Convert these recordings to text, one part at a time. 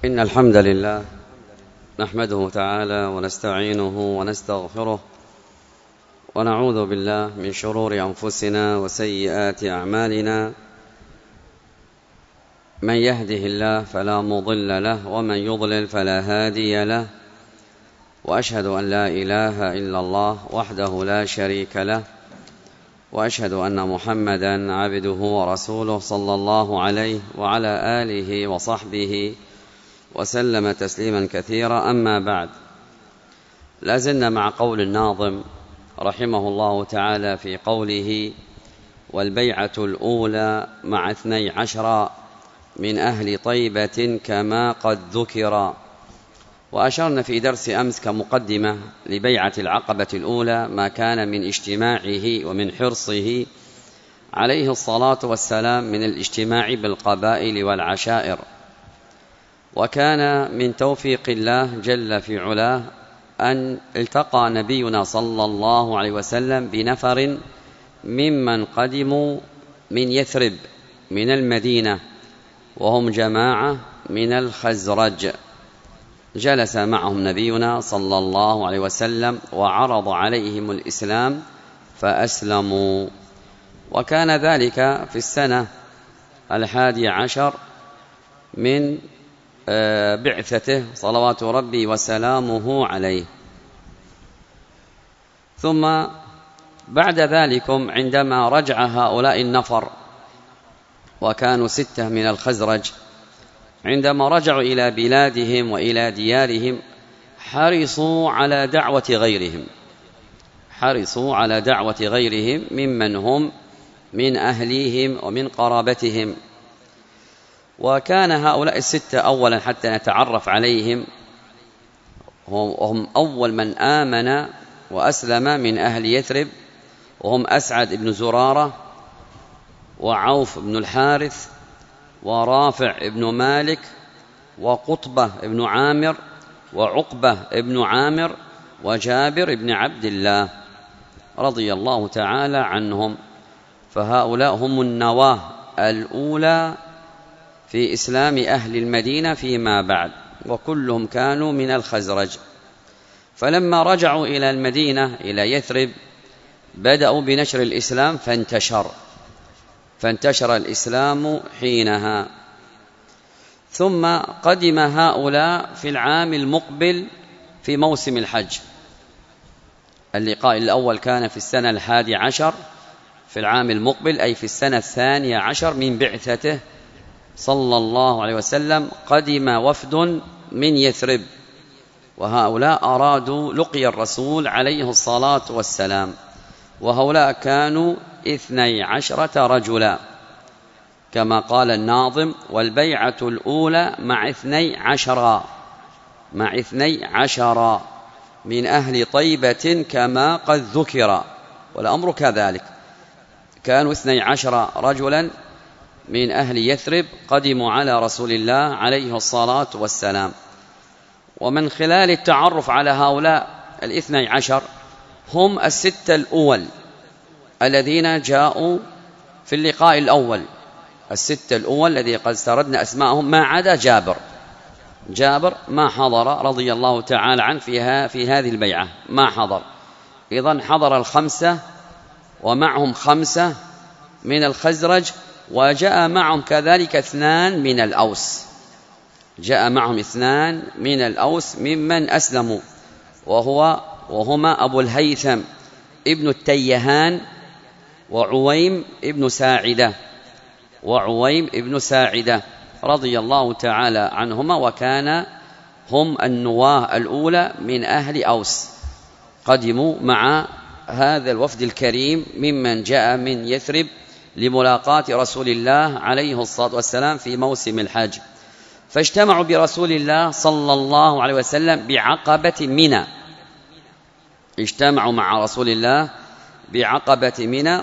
إن الحمد لله نحمده تعالى ونستعينه ونستغفره ونعوذ بالله من شرور أنفسنا وسيئات أعمالنا. من يهده الله فلا مضل له ومن يضلل فلا هادي له، وأشهد أن لا إله إلا الله وحده لا شريك له، وأشهد أن محمدا عبده ورسوله صلى الله عليه وعلى آله وصحبه وسلم تسليما كثيرا. أما بعد، لازلنا مع قول الناظم رحمه الله تعالى في قوله: والبيعة الأولى مع 12 من أهل طيبة كما قد ذكر. وأشرنا في درس أمس كمقدمة لبيعة العقبة الأولى ما كان من اجتماعه ومن حرصه عليه الصلاة والسلام من الاجتماع بالقبائل والعشائر، وكان من توفيق الله جل في علاه أن التقى نبينا صلى الله عليه وسلم بنفر ممن قدموا من يثرب من المدينة، وهم جماعة من الخزرج. جلس معهم نبينا صلى الله عليه وسلم وعرض عليهم الإسلام فأسلموا، وكان ذلك في السنة 11 من بعثته صلوات ربي وسلامه عليه. ثم بعد ذلك عندما رجع هؤلاء النفر، وكانوا 6 من الخزرج، عندما رجعوا إلى بلادهم وإلى ديارهم حرصوا على دعوة غيرهم ممن هم من أهليهم ومن قرابتهم. وكان هؤلاء 6 أولا حتى نتعرف عليهم، وهم أول من آمن وأسلم من أهل يثرب، وهم أسعد بن زرارة، وعوف بن الحارث، ورافع بن مالك، وقطبة بن عامر، وعقبة بن عامر، وجابر بن عبد الله رضي الله تعالى عنهم. فهؤلاء هم النواة الأولى في إسلام أهل المدينة فيما بعد، وكلهم كانوا من الخزرج. فلما رجعوا إلى المدينة إلى يثرب بدأوا بنشر الإسلام فانتشر الإسلام حينها. ثم قدم هؤلاء في العام المقبل في موسم الحج. اللقاء الأول كان في السنة 11 في العام المقبل، أي في السنة 12 من بعثته صلى الله عليه وسلم. قدم وفد من يثرب، وهؤلاء أرادوا لقي الرسول عليه الصلاة والسلام، وهؤلاء كانوا 12 رجلا كما قال الناظم: والبيعة الأولى مع 12 من أهل طيبة كما قد ذكر. والأمر كذلك، كانوا 12 رجلا من أهل يثرب قدموا على رسول الله عليه الصلاة والسلام. ومن خلال التعرف على هؤلاء 12 هم 6 الأول الذين جاءوا في اللقاء الأول، 6 الأول الذي قد سردنا أسماءهم، ما عدا جابر ما حضر رضي الله تعالى عنه في هذه البيعة، ما حضر. إذن حضر 5 ومعهم 5 من الخزرج، وجاء معهم كذلك 2 من الأوس، ممن أسلموا، وهما أبو الهيثم ابن التيهان وعويم ابن ساعدة رضي الله تعالى عنهما، وكان هم النواة الأولى من أهل أوس، قدموا مع هذا الوفد الكريم ممن جاء من يثرب لملاقاة رسول الله عليه الصلاة والسلام في موسم الحج. فاجتمعوا برسول الله صلى الله عليه وسلم بعقبة منى، اجتمعوا مع رسول الله بعقبة منى،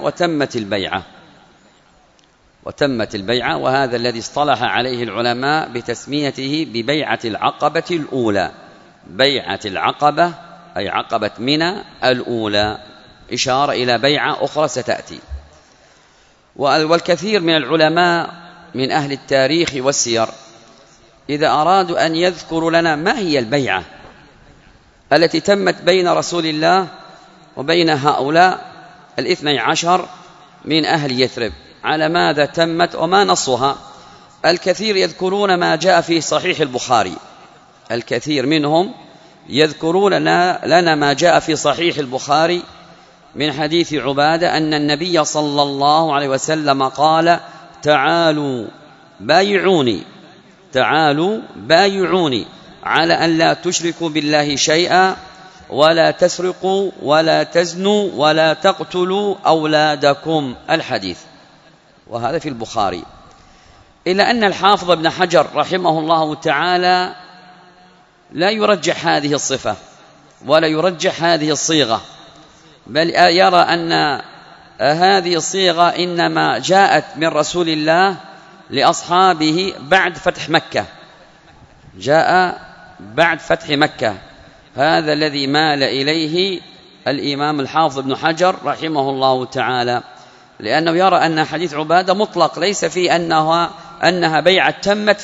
وتمت البيعة. وهذا الذي اصطلح عليه العلماء بتسميته ببيعة العقبة الأولى، بيعة العقبة أي عقبة منى الأولى، إشارة إلى بيعة أخرى ستأتي. والكثير من العلماء من أهل التاريخ والسير إذا أرادوا أن يذكروا لنا ما هي البيعة التي تمت بين رسول الله وبين هؤلاء 12 من أهل يثرب، على ماذا تمت وما نصها. الكثير يذكرون ما جاء في صحيح البخاري، الكثير منهم يذكرون لنا ما جاء في صحيح البخاري من حديث عبادة أن النبي صلى الله عليه وسلم قال: تعالوا بايعوني على أن لا تشركوا بالله شيئا ولا تسرقوا ولا تزنوا ولا تقتلوا أولادكم، الحديث، وهذا في البخاري. إلا أن الحافظ ابن حجر رحمه الله تعالى لا يرجح هذه الصفة ولا يرجح هذه الصيغة، بل يرى أن هذه الصيغة إنما جاءت من رسول الله لأصحابه بعد فتح مكة، جاء بعد فتح مكة. هذا الذي مال إليه الإمام الحافظ ابن حجر رحمه الله تعالى، لأنه يرى أن حديث عبادة مطلق، ليس في أنها بيعة تمت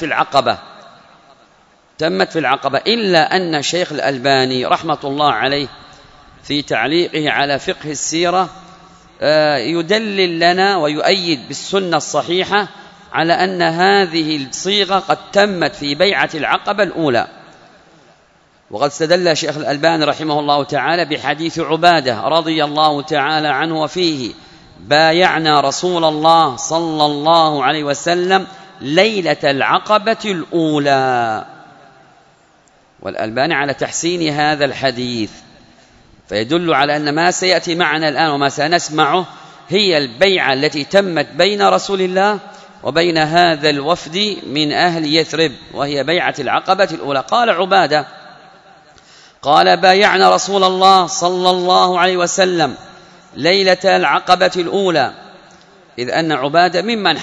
في العقبة، إلا أن الشيخ الألباني رحمة الله عليه في تعليقه على فقه السيرة يدلل لنا ويؤيد بالسنة الصحيحة على أن هذه الصيغة قد تمت في بيعة العقبة الأولى. وقد استدل الشيخ الألباني رحمه الله تعالى بحديث عبادة رضي الله تعالى عنه وفيه: بايعنا رسول الله صلى الله عليه وسلم ليلة العقبة الأولى. والألباني على تحسين هذا الحديث، فيدل على أن ما سيأتي معنا الآن وما سنسمعه هي البيعة التي تمت بين رسول الله وبين هذا الوفد من أهل يثرب، وهي بيعة العقبة الأولى. قال عبادة: قال: بايعنا رسول الله صلى الله عليه وسلم ليلة العقبة الأولى، إذ أن عبادة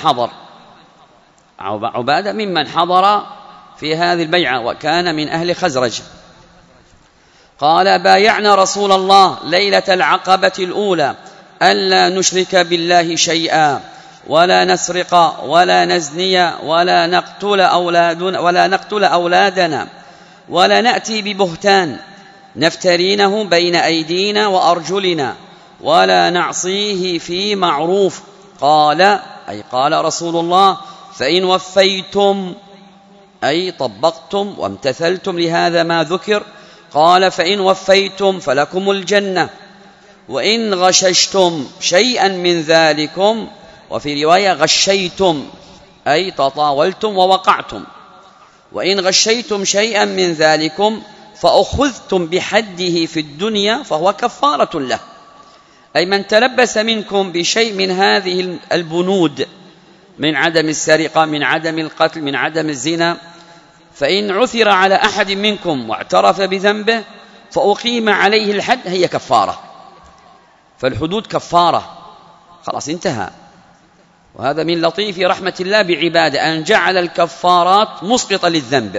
ممن حضر في هذه البيعة وكان من أهل خزرج. قال: بايعنا رسول الله ليلة العقبة الأولى ألا نشرك بالله شيئا ولا نسرق ولا نزني ولا نقتل أولادنا ولا نأتي ببهتان نفترينه بين أيدينا وأرجلنا ولا نعصيه في معروف. قال رسول الله: فإن وفيتم، أي طبقتم وامتثلتم لهذا ما ذكر، قال: فإن وفيتم فلكم الجنة، وإن غششتم شيئا من ذلكم، وفي رواية غشيتم أي تطاولتم ووقعتم، وإن غشيتم شيئا من ذلكم فأخذتم بحده في الدنيا فهو كفارة له. أي من تلبس منكم بشيء من هذه البنود، من عدم السرقة، من عدم القتل، من عدم الزنا، فإن عثر على أحد منكم واعترف بذنبه فأقيم عليه الحد، هي كفارة. فالحدود كفارة، خلاص انتهى. وهذا من لطيف رحمة الله بعباده أن جعل الكفارات مسقطة للذنب،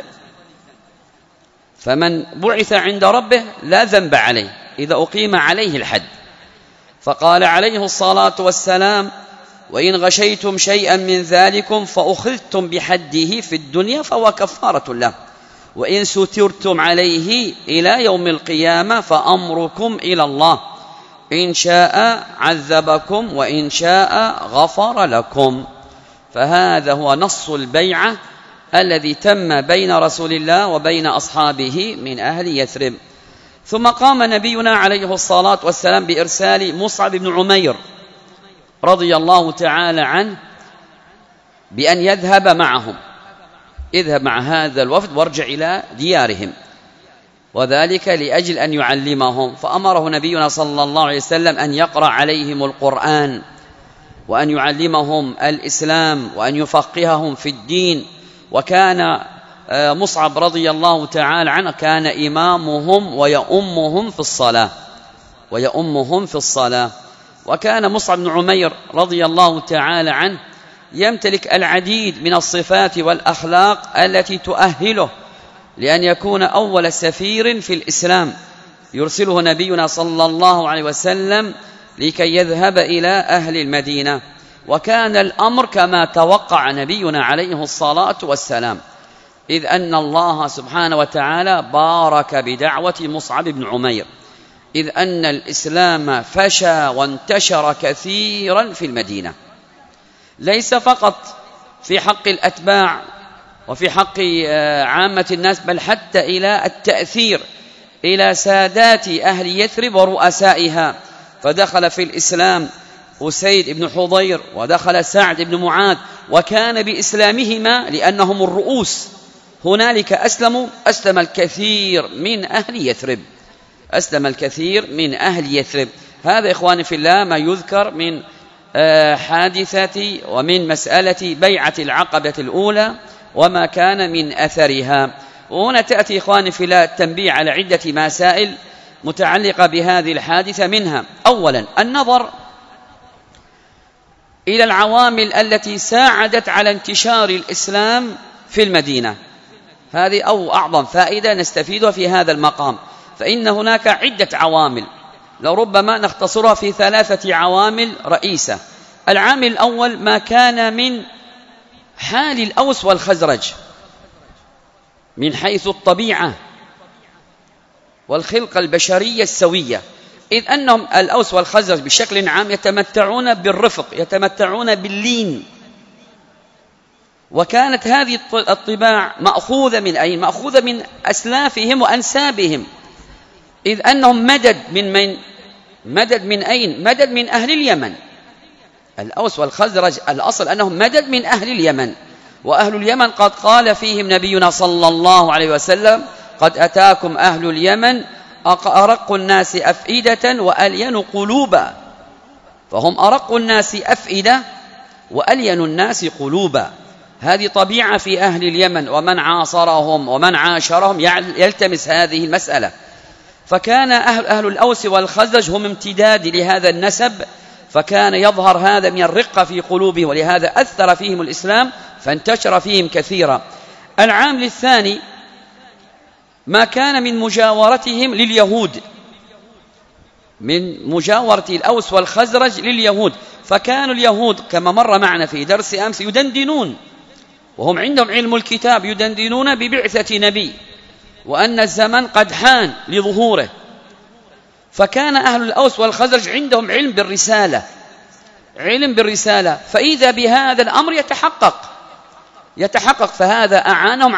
فمن بعث عند ربه لا ذنب عليه إذا أقيم عليه الحد. فقال عليه الصلاة والسلام: وإن غشيتم شيئا من ذلكم فأخذتم بحده في الدنيا فهو كفارة له، وإن سترتم عليه إلى يوم القيامة فأمركم إلى الله، إن شاء عذبكم وإن شاء غفر لكم. فهذا هو نص البيعة الذي تم بين رسول الله وبين أصحابه من أهل يثرب. ثم قام نبينا عليه الصلاة والسلام بإرسال مصعب بن عمير رضي الله تعالى عنه بأن يذهب معهم، اذهب مع هذا الوفد وارجع إلى ديارهم، وذلك لأجل أن يعلمهم. فأمره نبينا صلى الله عليه وسلم أن يقرأ عليهم القرآن وأن يعلمهم الإسلام وأن يفقههم في الدين. وكان مصعب رضي الله تعالى عنه كان إمامهم ويؤمهم في الصلاة. وكان مصعب بن عمير رضي الله تعالى عنه يمتلك العديد من الصفات والأخلاق التي تؤهله لأن يكون أول سفير في الإسلام يرسله نبينا صلى الله عليه وسلم لكي يذهب إلى أهل المدينة. وكان الأمر كما توقع نبينا عليه الصلاة والسلام، إذ أن الله سبحانه وتعالى بارك بدعوة مصعب بن عمير، إذ أن الإسلام فشى وانتشر كثيرا في المدينة، ليس فقط في حق الأتباع وفي حق عامة الناس، بل حتى إلى التأثير إلى سادات أهل يثرب ورؤسائها. فدخل في الإسلام أسيد بن حضير، ودخل سعد بن معاذ، وكان بإسلامهما لأنهم الرؤوس هنالك أسلم الكثير من أهل يثرب، أسلم الكثير من أهل يثرب. هذا إخواني في الله ما يذكر من حادثة ومن مسألة بيعة العقبة الأولى وما كان من أثرها. وهنا تأتي إخواني في الله التنبيه على عدة مسائل متعلقة بهذه الحادثة، منها أولا النظر إلى العوامل التي ساعدت على انتشار الإسلام في المدينة. هذه أعظم فائدة نستفيدها في هذا المقام، فإن هناك عدة عوامل لربما نختصرها في 3 عوامل رئيسة. العامل الأول ما كان من حال الأوس والخزرج من حيث الطبيعة والخلقة البشرية السوية، إذ أنهم الأوس والخزرج بشكل عام يتمتعون بالرفق، يتمتعون باللين، وكانت هذه الطباع مأخوذة من أين؟ مأخوذة من أسلافهم وأنسابهم، إذ أنهم مدد من مدد من أين؟ مدد من أهل اليمن. الأوس والخزرج الأصل أنهم مدد من أهل اليمن، وأهل اليمن قد قال فيهم نبينا صلى الله عليه وسلم: قد أتاكم أهل اليمن أرق الناس أفئدة وألين قلوبا. فهم أرق الناس أفئدة وألين الناس قلوبا. هذه طبيعة في أهل اليمن، ومن عاصرهم ومن عاشرهم يلتمس هذه المسألة. فكان أهل الأوس والخزرج هم امتداد لهذا النسب، فكان يظهر هذا من الرقة في قلوبهم، ولهذا أثر فيهم الإسلام فانتشر فيهم كثيرا. العامل الثاني ما كان من مجاورتهم لليهود، من مجاورة الأوس والخزرج لليهود. فكانوا اليهود كما مر معنا في درس أمس يدندنون، وهم عندهم علم الكتاب، يدندنون ببعثة نبي وأن الزمن قد حان لظهوره. فكان أهل الأوس والخزرج عندهم علم بالرسالة، فإذا بهذا الأمر يتحقق، فهذا أعانهم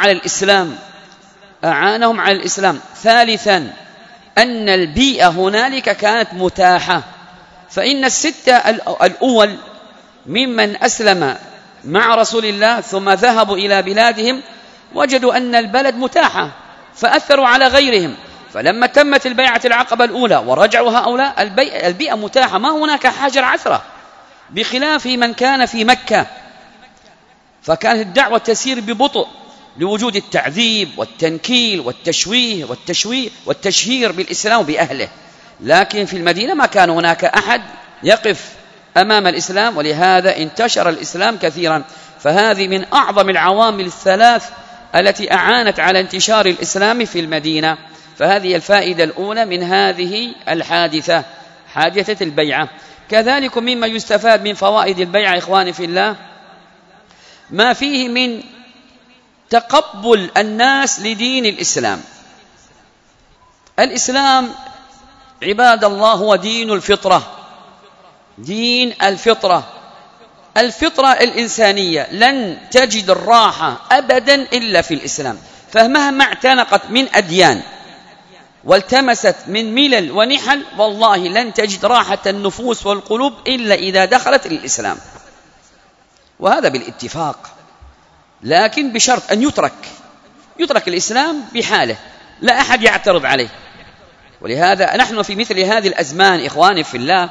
على الإسلام. ثالثا أن البيئة هنالك كانت متاحة، فإن 6 الأول ممن أسلم مع رسول الله ثم ذهبوا إلى بلادهم وجدوا أن البلد متاحة، فأثروا على غيرهم. فلما تمت البيعة العقبة الأولى ورجعوا هؤلاء، البيئة متاحة، ما هناك حجر عثرة، بخلاف من كان في مكة، فكانت الدعوة تسير ببطء لوجود التعذيب والتنكيل والتشهير بالإسلام وبأهله. لكن في المدينة ما كان هناك أحد يقف أمام الإسلام، ولهذا انتشر الإسلام كثيرا. فهذه من أعظم العوامل الثلاث التي أعانت على انتشار الإسلام في المدينة. فهذه الفائدة الأولى من هذه الحادثة، حادثة البيعة. كذلك مما يستفاد من فوائد البيعة إخواني في الله ما فيه من تقبل الناس لدين الإسلام. الإسلام عباد الله هو دين الفطرة، دين الفطرة الإنسانية. لن تجد الراحة أبدا إلا في الإسلام. فمهما اعتنقت من أديان والتمست من ملل ونحل، والله لن تجد راحة النفوس والقلوب إلا إذا دخلت الإسلام، وهذا بالاتفاق. لكن بشرط أن يترك الإسلام بحاله، لا أحد يعترض عليه. ولهذا نحن في مثل هذه الأزمان إخواني في الله،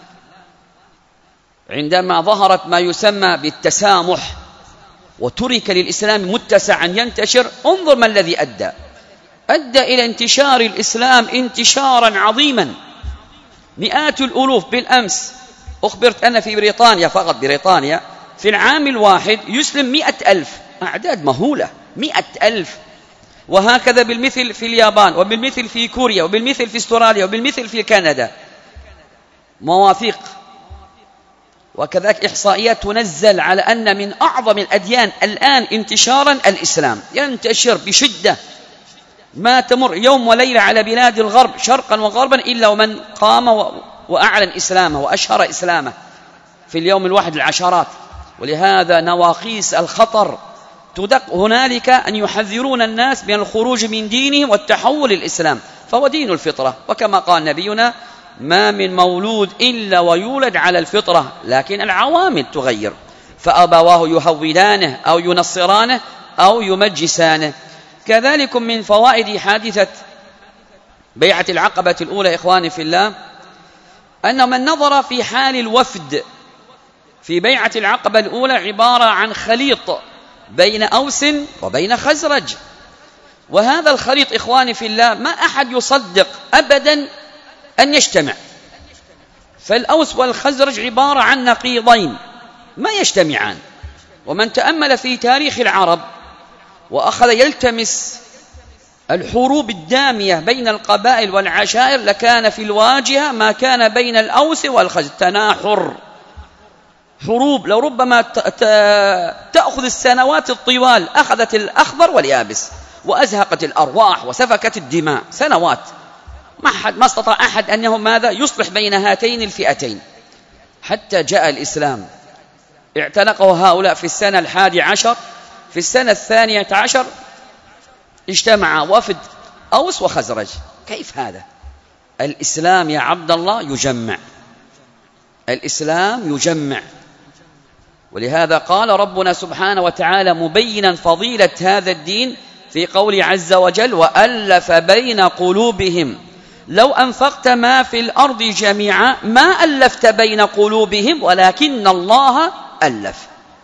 عندما ظهرت ما يسمى بالتسامح وترك للإسلام متسعا ينتشر، انظر ما الذي أدى إلى انتشار الإسلام انتشارا عظيما. مئات الألوف. بالأمس أخبرت أن في بريطانيا، فقط بريطانيا، في العام الواحد يسلم 100,000. أعداد مهولة، 100,000. وهكذا بالمثل في اليابان، وبالمثل في كوريا، وبالمثل في استراليا، وبالمثل في كندا. مواثيق. وكذلك إحصائيات تنزل على أن من أعظم الأديان الآن انتشارا الإسلام، ينتشر بشدة، ما تمر يوم وليلة على بلاد الغرب شرقا وغربا إلا ومن قام وأعلن إسلامه وأشهر إسلامه في اليوم الواحد العشرات. ولهذا نواقيس الخطر تدق هنالك أن يحذرون الناس من الخروج من دينهم والتحول للإسلام، فهو دين الفطرة، وكما قال نبينا: ما من مولود إلا ويولد على الفطرة، لكن العوامل تغير، فأبواه يهودانه أو ينصرانه أو يمجسانه. كذلك من فوائد حادثة بيعة العقبة الأولى إخواني في الله أن من نظر في حال الوفد في بيعة العقبة الأولى عبارة عن خليط بين أوس وبين خزرج، وهذا الخليط إخواني في الله ما أحد يصدق أبدا أن يجتمع، فالأوس والخزرج عبارة عن نقيضين ما يجتمعان. ومن تأمل في تاريخ العرب وأخذ يلتمس الحروب الدامية بين القبائل والعشائر لكان في الواجهة ما كان بين الأوس والخزرج، تناحر، حروب لربما تأخذ السنوات الطوال، أخذت الأخضر واليابس وأزهقت الأرواح وسفكت الدماء سنوات، ما استطاع أحد أنه ماذا يصلح بين هاتين الفئتين، حتى جاء الإسلام اعتنقه هؤلاء في السنة 11. في السنة 12 اجتمع وفد أوس وخزرج. كيف هذا؟ الإسلام يا عبد الله يجمع، الإسلام يجمع. ولهذا قال ربنا سبحانه وتعالى مبينا فضيلة هذا الدين في قوله عز وجل: وألف بين قلوبهم لو أنفقت ما في الأرض جميعا ما ألفت بين قلوبهم ولكن الله ألف.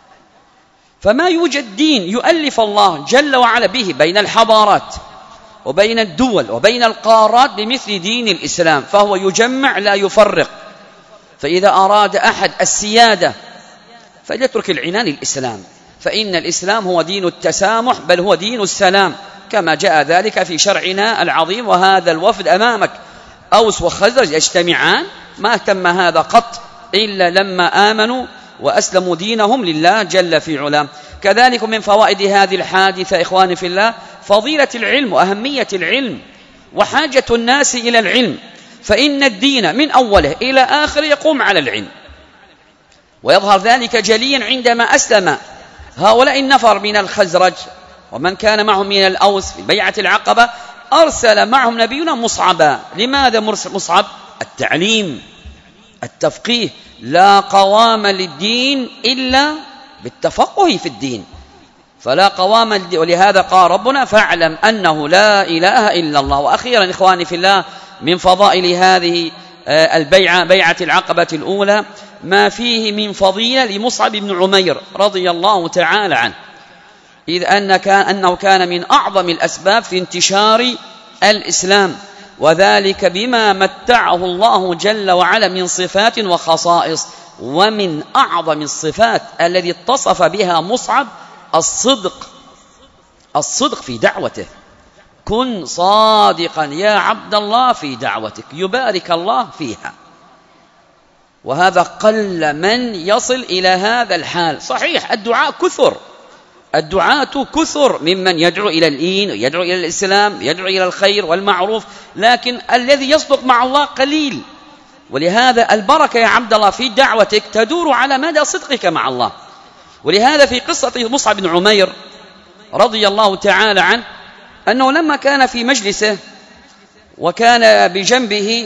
فما يوجد دين يؤلف الله جل وعلا به بين الحضارات وبين الدول وبين القارات بمثل دين الإسلام، فهو يجمع لا يفرق. فإذا أراد أحد السيادة فليترك العنان الإسلام، فإن الإسلام هو دين التسامح، بل هو دين السلام، كما جاء ذلك في شرعنا العظيم. وهذا الوفد أمامك أوس وخزرج يجتمعان، ما تم هذا قط إلا لما آمنوا وأسلموا دينهم لله جل في علام. كذلك من فوائد هذه الحادثة إخواني في الله فضيلة العلم وأهمية العلم وحاجة الناس إلى العلم، فإن الدين من أوله إلى آخره يقوم على العلم. ويظهر ذلك جليا عندما أسلم هؤلاء النفر من الخزرج ومن كان معهم من الأوس في بيعة العقبة، أرسل معهم نبينا مصعبا. لماذا مصعب؟ التعليم، التفقيه. لا قوام للدين إلا بالتفقه في الدين، فلا قوام ولهذا قال ربنا: فاعلم أنه لا إله إلا الله. وأخيرا إخواني في الله من فضائل هذه البيعة بيعة العقبة الأولى ما فيه من فضيلة لمصعب بن عمير رضي الله تعالى عنه، إذ أنه كان من أعظم الأسباب في انتشار الإسلام، وذلك بما متعه الله جل وعلا من صفات وخصائص. ومن أعظم الصفات الذي اتصف بها مصعب الصدق في دعوته. كن صادقا يا عبد الله في دعوتك يبارك الله فيها. وهذا قل من يصل إلى هذا الحال. صحيح الدعاة كثر ممن يدعو إلى الدين ويدعو إلى الإسلام يدعو إلى الخير والمعروف، لكن الذي يصدق مع الله قليل. ولهذا البركة يا عبد الله في دعوتك تدور على مدى صدقك مع الله. ولهذا في قصة مصعب بن عمير رضي الله تعالى عنه أنه لما كان في مجلسه وكان بجنبه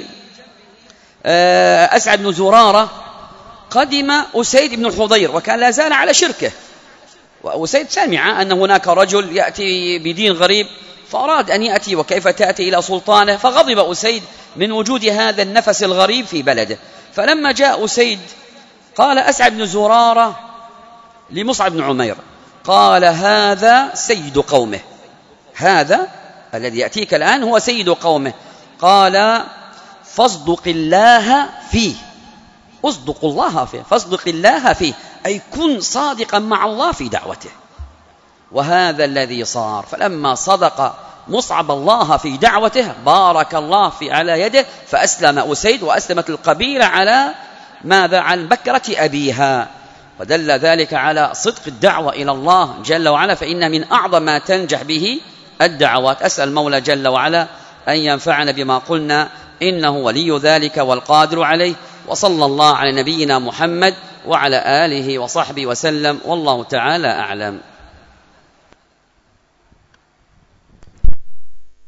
أسعد بن زرارة قدم أسيد بن الحضير وكان لا زال على شركه. وأسيد سمع أن هناك رجل يأتي بدين غريب فأراد أن يأتي، وكيف تأتي إلى سلطانه؟ فغضب أسيد من وجود هذا النفس الغريب في بلده. فلما جاء أسيد قال أسعد بن زرارة لمصعب بن عمير، قال: هذا سيد قومه، هذا الذي يأتيك الآن هو سيد قومه. قال: فاصدق الله فيه، اصدق الله فيه، فاصدق الله فيه، أي كن صادقا مع الله في دعوته. وهذا الذي صار. فلما صدق مصعب الله في دعوته بارك الله على يده، فأسلم أسيد وأسلمت القبيلة على ماذا؟ عن بكرة أبيها، ودل ذلك على صدق الدعوة إلى الله جل وعلا، فإن من أعظم ما تنجح به الدعوات. أسأل المولى جل وعلا أن ينفعنا بما قلنا، إنه ولي ذلك والقادر عليه. وصلى الله على نبينا محمد وعلى آله وصحبه وسلم، والله تعالى أعلم.